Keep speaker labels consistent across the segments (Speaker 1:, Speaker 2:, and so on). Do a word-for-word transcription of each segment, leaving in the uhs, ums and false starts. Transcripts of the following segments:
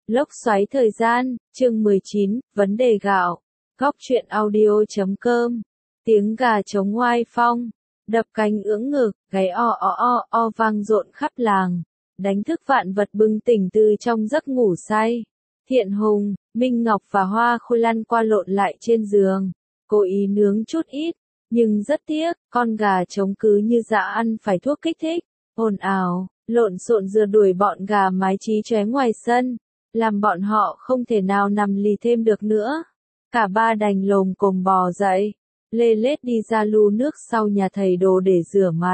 Speaker 1: Lốc xoáy thời gian, chương mười chín, vấn đề gạo. Góc truyện audio chấm com. Tiếng gà trống oai phong, đập cánh ưỡng ngực, gáy o o o o vang rộn khắp làng, đánh thức vạn vật bừng tỉnh từ trong giấc ngủ say. Thiện Hùng, Minh Ngọc và Hoa Khôi lăn qua lộn lại trên giường, cố ý nướng chút ít, nhưng rất tiếc, con gà trống cứ như dã ăn phải thuốc kích thích, ồn ào, lộn xộn rượt đuổi bọn gà mái chí chóe ngoài sân, làm bọn họ không thể nào nằm lì thêm được nữa. Cả ba đành lồm cồm bò dậy, lê lết đi ra lu nước sau nhà thầy đồ để rửa mặt.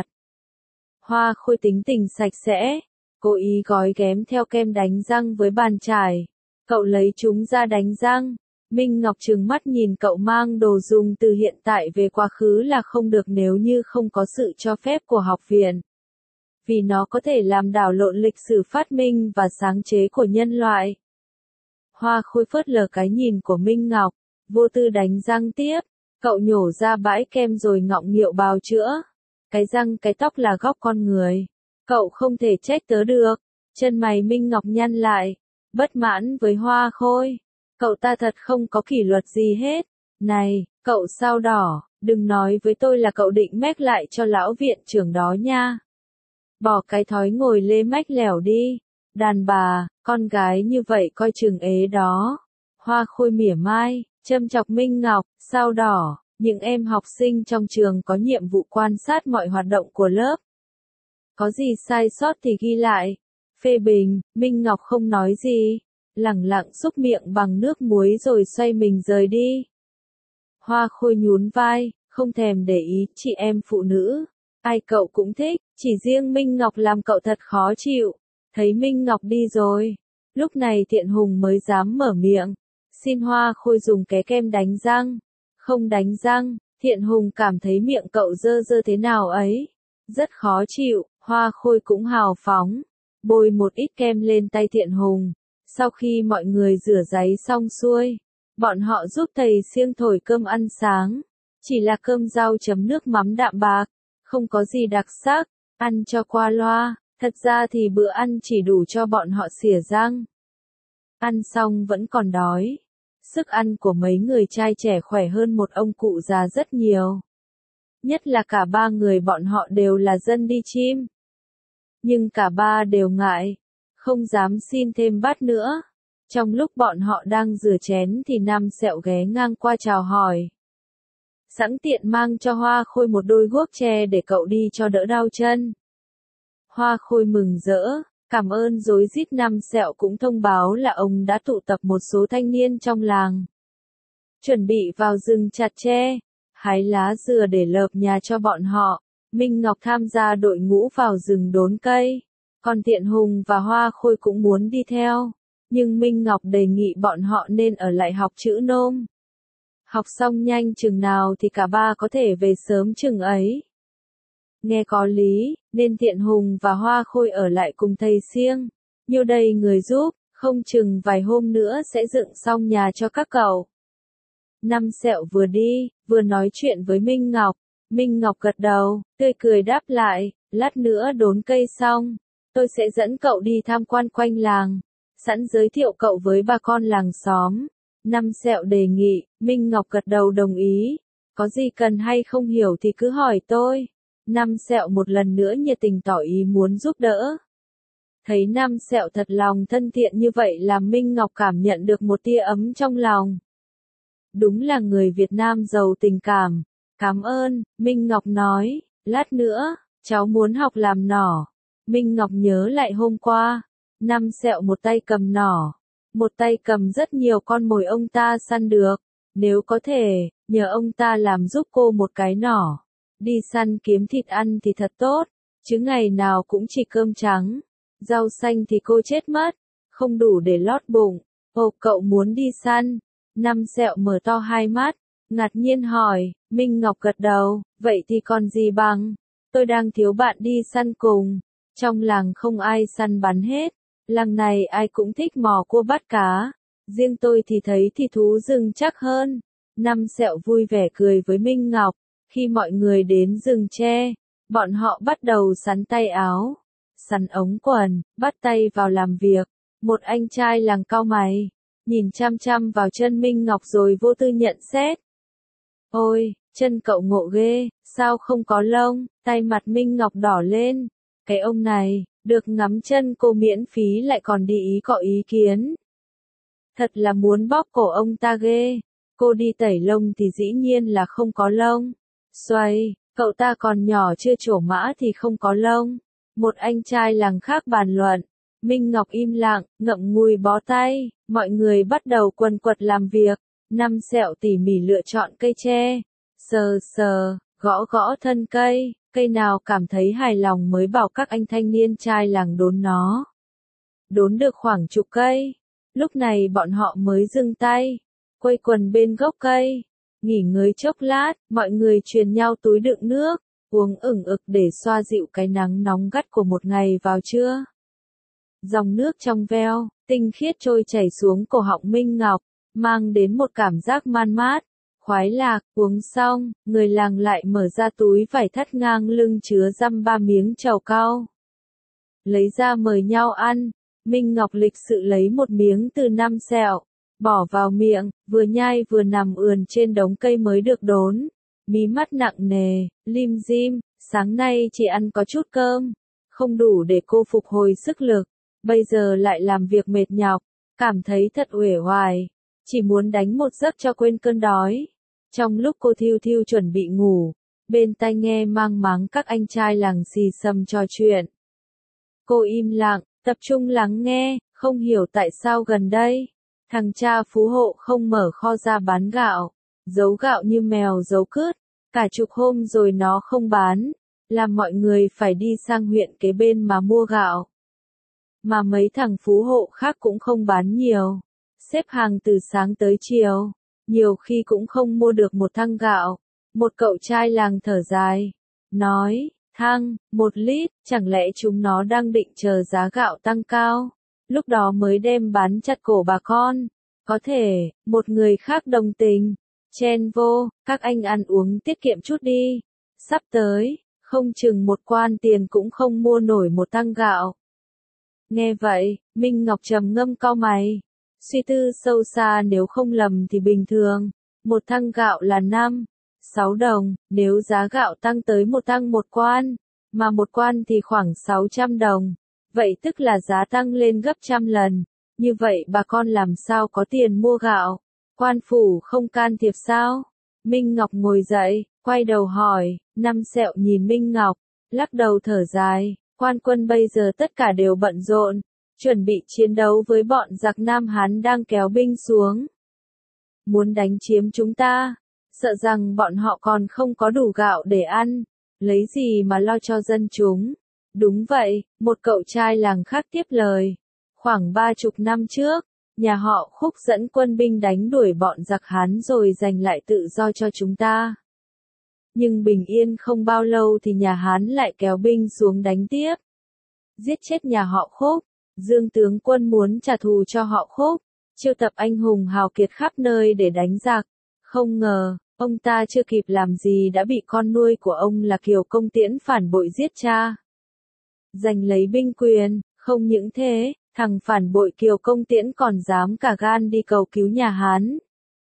Speaker 1: Hoa Khôi tính tình sạch sẽ, cố ý gói ghém theo kem đánh răng với bàn chải. Cậu lấy chúng ra đánh răng. Minh Ngọc trừng mắt nhìn cậu mang đồ dùng từ hiện tại về quá khứ là không được nếu như không có sự cho phép của học viện. Vì nó có thể làm đảo lộn lịch sử phát minh và sáng chế của nhân loại. Hoa Khôi phớt lờ cái nhìn của Minh Ngọc, vô tư đánh răng tiếp. Cậu nhổ ra bãi kem rồi ngọng nghịu bào chữa. Cái răng cái tóc là góc con người. Cậu không thể trách tớ được. Chân mày Minh Ngọc nhăn lại, bất mãn với Hoa Khôi. Cậu ta thật không có kỷ luật gì hết. Này, cậu sao đỏ, đừng nói với tôi là cậu định mách lại cho lão viện trưởng đó nha. Bỏ cái thói ngồi lê mách lẻo đi. Đàn bà, con gái như vậy coi chừng ế đó. Hoa Khôi mỉa mai, châm chọc Minh Ngọc, sao đỏ, những em học sinh trong trường có nhiệm vụ quan sát mọi hoạt động của lớp. Có gì sai sót thì ghi lại. Phê bình, Minh Ngọc không nói gì, lẳng lặng xúc miệng bằng nước muối rồi xoay mình rời đi. Hoa Khôi nhún vai, không thèm để ý chị em phụ nữ. Ai cậu cũng thích, chỉ riêng Minh Ngọc làm cậu thật khó chịu. Thấy Minh Ngọc đi rồi, lúc này Thiện Hùng mới dám mở miệng. Xin Hoa Khôi dùng cái kem đánh răng. Không đánh răng, Thiện Hùng cảm thấy miệng cậu dơ dơ thế nào ấy. Rất khó chịu, Hoa Khôi cũng hào phóng. Bôi một ít kem lên tay Thiện Hùng. Sau khi mọi người rửa ráy xong xuôi, bọn họ giúp thầy siêng thổi cơm ăn sáng. Chỉ là cơm rau chấm nước mắm đạm bạc, không có gì đặc sắc, ăn cho qua loa. Thật ra thì bữa ăn chỉ đủ cho bọn họ xỉa răng. Ăn xong vẫn còn đói. Sức ăn của mấy người trai trẻ khỏe hơn một ông cụ già rất nhiều. Nhất là cả ba người bọn họ đều là dân đi chim. Nhưng cả ba đều ngại, không dám xin thêm bát nữa. Trong lúc bọn họ đang rửa chén thì Nam Sẹo ghé ngang qua chào hỏi. Sẵn tiện mang cho Hoa Khôi một đôi guốc tre để cậu đi cho đỡ đau chân. Hoa Khôi mừng rỡ, cảm ơn rối rít. Nam Sẹo cũng thông báo là ông đã tụ tập một số thanh niên trong làng. Chuẩn bị vào rừng chặt tre, hái lá dừa để lợp nhà cho bọn họ. Minh Ngọc tham gia đội ngũ vào rừng đốn cây. Còn Thiện Hùng và Hoa Khôi cũng muốn đi theo. Nhưng Minh Ngọc đề nghị bọn họ nên ở lại học chữ nôm. Học xong nhanh chừng nào thì cả ba có thể về sớm chừng ấy. Nghe có lý, nên Thiện Hùng và Hoa Khôi ở lại cùng thầy siêng. Nhiêu đây người giúp, không chừng vài hôm nữa sẽ dựng xong nhà cho các cậu. Năm Sẹo vừa đi, vừa nói chuyện với Minh Ngọc. Minh Ngọc gật đầu, tươi cười đáp lại, lát nữa đốn cây xong, tôi sẽ dẫn cậu đi tham quan quanh làng, sẵn giới thiệu cậu với bà con làng xóm. Năm Sẹo đề nghị, Minh Ngọc gật đầu đồng ý, có gì cần hay không hiểu thì cứ hỏi tôi. Năm Sẹo một lần nữa nhiệt tình tỏ ý muốn giúp đỡ. Thấy Năm Sẹo thật lòng thân thiện như vậy làm Minh Ngọc cảm nhận được một tia ấm trong lòng. Đúng là người Việt Nam giàu tình cảm. Cảm ơn, Minh Ngọc nói, lát nữa, cháu muốn học làm nỏ. Minh Ngọc nhớ lại hôm qua, Năm Sẹo một tay cầm nỏ, một tay cầm rất nhiều con mồi ông ta săn được. Nếu có thể, nhờ ông ta làm giúp cô một cái nỏ. Đi săn kiếm thịt ăn thì thật tốt, chứ ngày nào cũng chỉ cơm trắng. Rau xanh thì cô chết mất, không đủ để lót bụng. Ồ, cậu muốn đi săn? Năm Sẹo mở to hai mắt, ngạc nhiên hỏi. Minh Ngọc gật đầu, vậy thì còn gì bằng. Tôi đang thiếu bạn đi săn cùng. Trong làng không ai săn bắn hết. Làng này ai cũng thích mò cua bắt cá. Riêng tôi thì thấy thì thú rừng chắc hơn. Năm Sẹo vui vẻ cười với Minh Ngọc. Khi mọi người đến rừng tre, bọn họ bắt đầu sắn tay áo, sắn ống quần, bắt tay vào làm việc. Một anh trai làng cau mày, nhìn chăm chăm vào chân Minh Ngọc rồi vô tư nhận xét. Ôi, chân cậu ngộ ghê, sao không có lông? Tay mặt Minh Ngọc đỏ lên. Cái ông này, được ngắm chân cô miễn phí lại còn đi ý có ý kiến. Thật là muốn bóp cổ ông ta ghê. Cô đi tẩy lông thì dĩ nhiên là không có lông. Xoay, cậu ta còn nhỏ chưa trổ mã thì không có lông. Một anh trai làng khác bàn luận. Minh Ngọc im lặng, ngậm ngùi bó tay. Mọi người bắt đầu quần quật làm việc. Năm sẹo tỉ mỉ lựa chọn cây tre. Sờ sờ, gõ gõ thân cây. Cây nào cảm thấy hài lòng mới bảo các anh thanh niên trai làng đốn nó. Đốn được khoảng chục cây. Lúc này bọn họ mới dừng tay. Quây quần bên gốc cây. Nghỉ ngơi chốc lát, mọi người truyền nhau túi đựng nước. Uống ửng ực để xoa dịu cái nắng nóng gắt của một ngày vào trưa. Dòng nước trong veo, tinh khiết trôi chảy xuống cổ họng Minh Ngọc, mang đến một cảm giác man mát, khoái lạc. Uống xong, người làng lại mở ra túi vải thắt ngang lưng chứa dăm ba miếng trầu cau. Lấy ra mời nhau ăn, Minh Ngọc lịch sự lấy một miếng từ năm sẹo, bỏ vào miệng, vừa nhai vừa nằm ườn trên đống cây mới được đốn. Mí mắt nặng nề, lim dim, sáng nay chỉ ăn có chút cơm, không đủ để cô phục hồi sức lực, bây giờ lại làm việc mệt nhọc, cảm thấy thật uể oải, chỉ muốn đánh một giấc cho quên cơn đói. Trong lúc cô thiêu thiêu chuẩn bị ngủ, bên tai nghe mang máng các anh trai làng xì xầm trò chuyện. Cô im lặng, tập trung lắng nghe, không hiểu tại sao gần đây, thằng cha phú hộ không mở kho ra bán gạo, giấu gạo như mèo giấu cứt, cả chục hôm rồi nó không bán, làm mọi người phải đi sang huyện kế bên mà mua gạo. Mà mấy thằng phú hộ khác cũng không bán nhiều, xếp hàng từ sáng tới chiều, nhiều khi cũng không mua được một thăng gạo. Một cậu trai làng thở dài, nói, thăng, một lít, chẳng lẽ chúng nó đang định chờ giá gạo tăng cao, lúc đó mới đem bán chặt cổ bà con. Có thể, một người khác đồng tình, chen vô, các anh ăn uống tiết kiệm chút đi, sắp tới, không chừng một quan tiền cũng không mua nổi một thăng gạo. Nghe vậy, Minh Ngọc trầm ngâm cau mày, suy tư sâu xa. Nếu không lầm thì bình thường, một thăng gạo là năm, sáu đồng, nếu giá gạo tăng tới một thăng một quan, mà một quan thì khoảng sáu trăm đồng, vậy tức là giá tăng lên gấp trăm lần, như vậy bà con làm sao có tiền mua gạo, quan phủ không can thiệp sao? Minh Ngọc ngồi dậy, quay đầu hỏi, năm sẹo nhìn Minh Ngọc, lắc đầu thở dài, quan quân bây giờ tất cả đều bận rộn, chuẩn bị chiến đấu với bọn giặc Nam Hán đang kéo binh xuống. Muốn đánh chiếm chúng ta, sợ rằng bọn họ còn không có đủ gạo để ăn, lấy gì mà lo cho dân chúng. Đúng vậy, một cậu trai làng khác tiếp lời. Khoảng ba chục năm trước, nhà họ Khúc dẫn quân binh đánh đuổi bọn giặc Hán rồi giành lại tự do cho chúng ta. Nhưng bình yên không bao lâu thì nhà Hán lại kéo binh xuống đánh tiếp. Giết chết nhà họ Khúc, Dương tướng quân muốn trả thù cho họ Khúc, chiêu tập anh hùng hào kiệt khắp nơi để đánh giặc. Không ngờ, ông ta chưa kịp làm gì đã bị con nuôi của ông là Kiều Công Tiễn phản bội giết cha. Giành lấy binh quyền, không những thế, thằng phản bội Kiều Công Tiễn còn dám cả gan đi cầu cứu nhà Hán,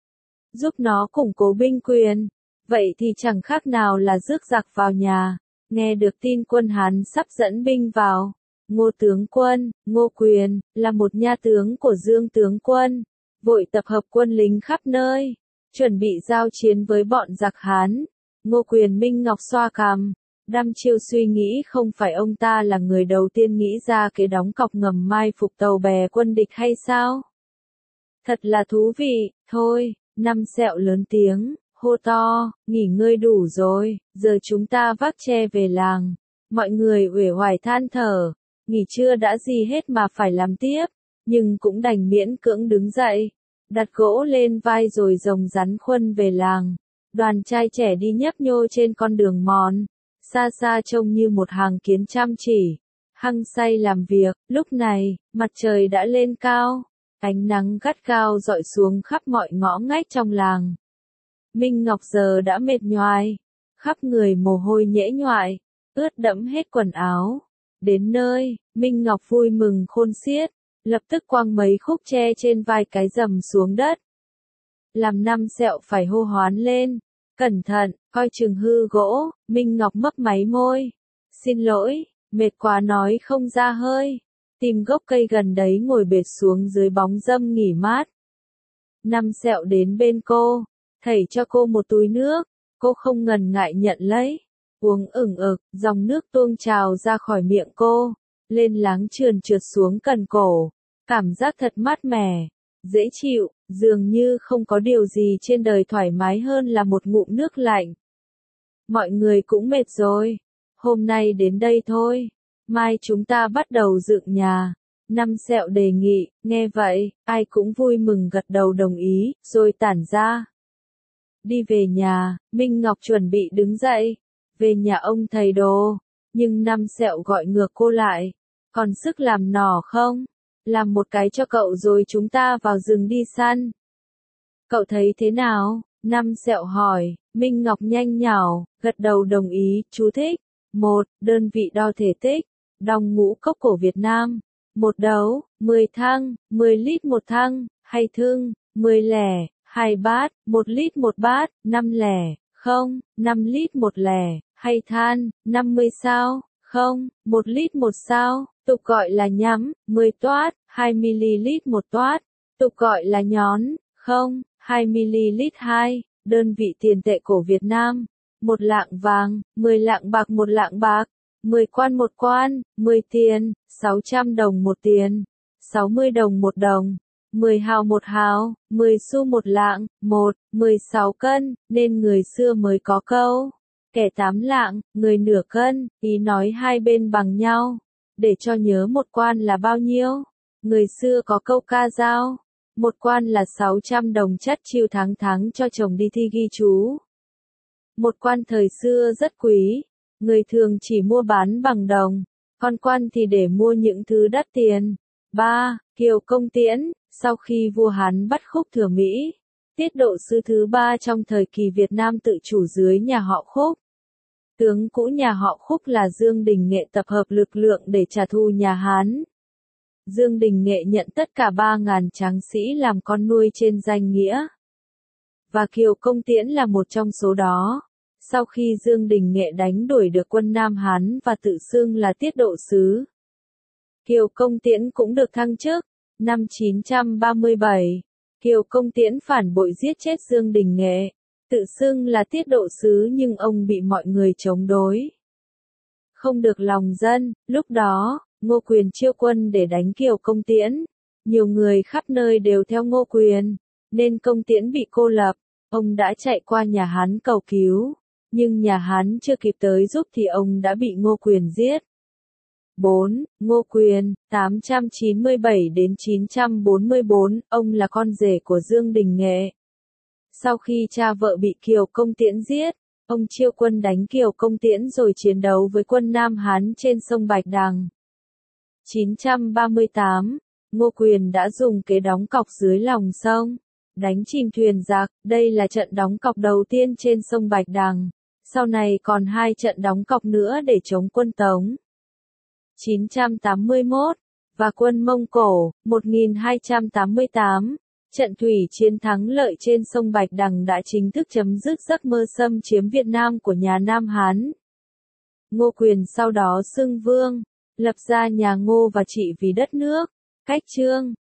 Speaker 1: giúp nó củng cố binh quyền, vậy thì chẳng khác nào là rước giặc vào nhà. Nghe được tin quân Hán sắp dẫn binh vào, Ngô tướng quân, Ngô Quyền, là một nha tướng của Dương tướng quân, vội tập hợp quân lính khắp nơi, chuẩn bị giao chiến với bọn giặc Hán. Ngô Quyền Minh Ngọc xoa cằm, đăm chiêu suy nghĩ không phải ông ta là người đầu tiên nghĩ ra kế đóng cọc ngầm mai phục tàu bè quân địch hay sao? Thật là thú vị, thôi, năm sẹo lớn tiếng, hô to, nghỉ ngơi đủ rồi, giờ chúng ta vác tre về làng. Mọi người uể oải than thở, nghỉ trưa đã gì hết mà phải làm tiếp, nhưng cũng đành miễn cưỡng đứng dậy, đặt gỗ lên vai rồi rồng rắn khuân về làng. Đoàn trai trẻ đi nhấp nhô trên con đường mòn, xa xa trông như một hàng kiến chăm chỉ, hăng say làm việc. Lúc này, mặt trời đã lên cao, ánh nắng gắt gao rọi xuống khắp mọi ngõ ngách trong làng. Minh Ngọc giờ đã mệt nhoài, khắp người mồ hôi nhễ nhoại, ướt đẫm hết quần áo. Đến nơi, Minh Ngọc vui mừng khôn xiết, lập tức quăng mấy khúc tre trên vai cái rầm xuống đất. Làm Năm Sẹo phải hô hoán lên, cẩn thận, coi chừng hư gỗ. Minh Ngọc mấp máy môi, xin lỗi, mệt quá nói không ra hơi, tìm gốc cây gần đấy ngồi bệt xuống dưới bóng râm nghỉ mát. Năm Sẹo đến bên cô, thảy cho cô một túi nước, cô không ngần ngại nhận lấy, uống ửng ực, dòng nước tuôn trào ra khỏi miệng cô, lên láng trườn trượt xuống cần cổ, cảm giác thật mát mẻ, dễ chịu, dường như không có điều gì trên đời thoải mái hơn là một ngụm nước lạnh. Mọi người cũng mệt rồi, hôm nay đến đây thôi, mai chúng ta bắt đầu dựng nhà. Năm Sẹo đề nghị, nghe vậy, ai cũng vui mừng gật đầu đồng ý, rồi tản ra. Đi về nhà, Minh Ngọc chuẩn bị đứng dậy, về nhà ông thầy đồ, nhưng Năm Sẹo gọi ngược cô lại, còn sức làm nỏ không? Làm một cái cho cậu rồi chúng ta vào rừng đi săn. Cậu thấy thế nào? Năm Sẹo hỏi, Minh Ngọc nhanh nhảu, gật đầu đồng ý, chú thích. Một, đơn vị đo thể tích, đong ngũ cốc cổ Việt Nam. Một đấu, mười thăng, mười lít một thăng, hay thưng, mười lẻ, hai bát, một lít một bát, năm lẻ, không, năm lít một lẻ, hay than, năm mươi sao, không, một lít một sao, tục gọi là nhắm, mười toát, hai mi-li-lít một toát, tục gọi là nhón, không, hai mi-li-lít hai, đơn vị tiền tệ cổ Việt Nam, một lạng vàng, mười lạng bạc một lạng bạc, mười quan một quan, mười tiền, sáu trăm đồng một tiền, sáu mươi đồng một đồng, mười hào một hào, mười xu một lạng, một, mười sáu cân, nên người xưa mới có câu, kẻ tám lạng, người nửa cân, ý nói hai bên bằng nhau, để cho nhớ một quan là bao nhiêu. Người xưa có câu ca dao, một quan là sáu trăm đồng chất chiêu tháng tháng cho chồng đi thi ghi chú. Một quan thời xưa rất quý, người thường chỉ mua bán bằng đồng, còn quan thì để mua những thứ đắt tiền. ba. Kiều Công Tiễn, sau khi vua Hán bắt Khúc Thừa Mỹ, tiết độ sứ thứ ba trong thời kỳ Việt Nam tự chủ dưới nhà họ Khúc. Tướng cũ nhà họ Khúc là Dương Đình Nghệ tập hợp lực lượng để trả thù nhà Hán. Dương Đình Nghệ nhận tất cả ba nghìn tráng sĩ làm con nuôi trên danh nghĩa. Và Kiều Công Tiễn là một trong số đó. Sau khi Dương Đình Nghệ đánh đuổi được quân Nam Hán và tự xưng là tiết độ sứ, Kiều Công Tiễn cũng được thăng chức. Năm chín trăm ba mươi bảy, Kiều Công Tiễn phản bội giết chết Dương Đình Nghệ, tự xưng là tiết độ sứ nhưng ông bị mọi người chống đối. Không được lòng dân, lúc đó, Ngô Quyền chiêu quân để đánh Kiều Công Tiễn. Nhiều người khắp nơi đều theo Ngô Quyền, nên Công Tiễn bị cô lập. Ông đã chạy qua nhà Hán cầu cứu, nhưng nhà Hán chưa kịp tới giúp thì ông đã bị Ngô Quyền giết. bốn. Ngô Quyền, tám trăm chín mươi bảy đến chín trăm bốn mươi bốn, ông là con rể của Dương Đình Nghệ. Sau khi cha vợ bị Kiều Công Tiễn giết, ông chiêu quân đánh Kiều Công Tiễn rồi chiến đấu với quân Nam Hán trên sông Bạch Đằng. chín trăm ba mươi tám, Ngô Quyền đã dùng kế đóng cọc dưới lòng sông, đánh chìm thuyền giặc, đây là trận đóng cọc đầu tiên trên sông Bạch Đằng. Sau này còn hai trận đóng cọc nữa để chống quân Tống. chín trăm tám mươi mốt, và quân Mông Cổ, một nghìn hai trăm tám mươi tám, trận thủy chiến thắng lợi trên sông Bạch Đằng đã chính thức chấm dứt giấc mơ xâm chiếm Việt Nam của nhà Nam Hán. Ngô Quyền sau đó xưng vương, lập ra nhà Ngô và trị vì đất nước. Cách chương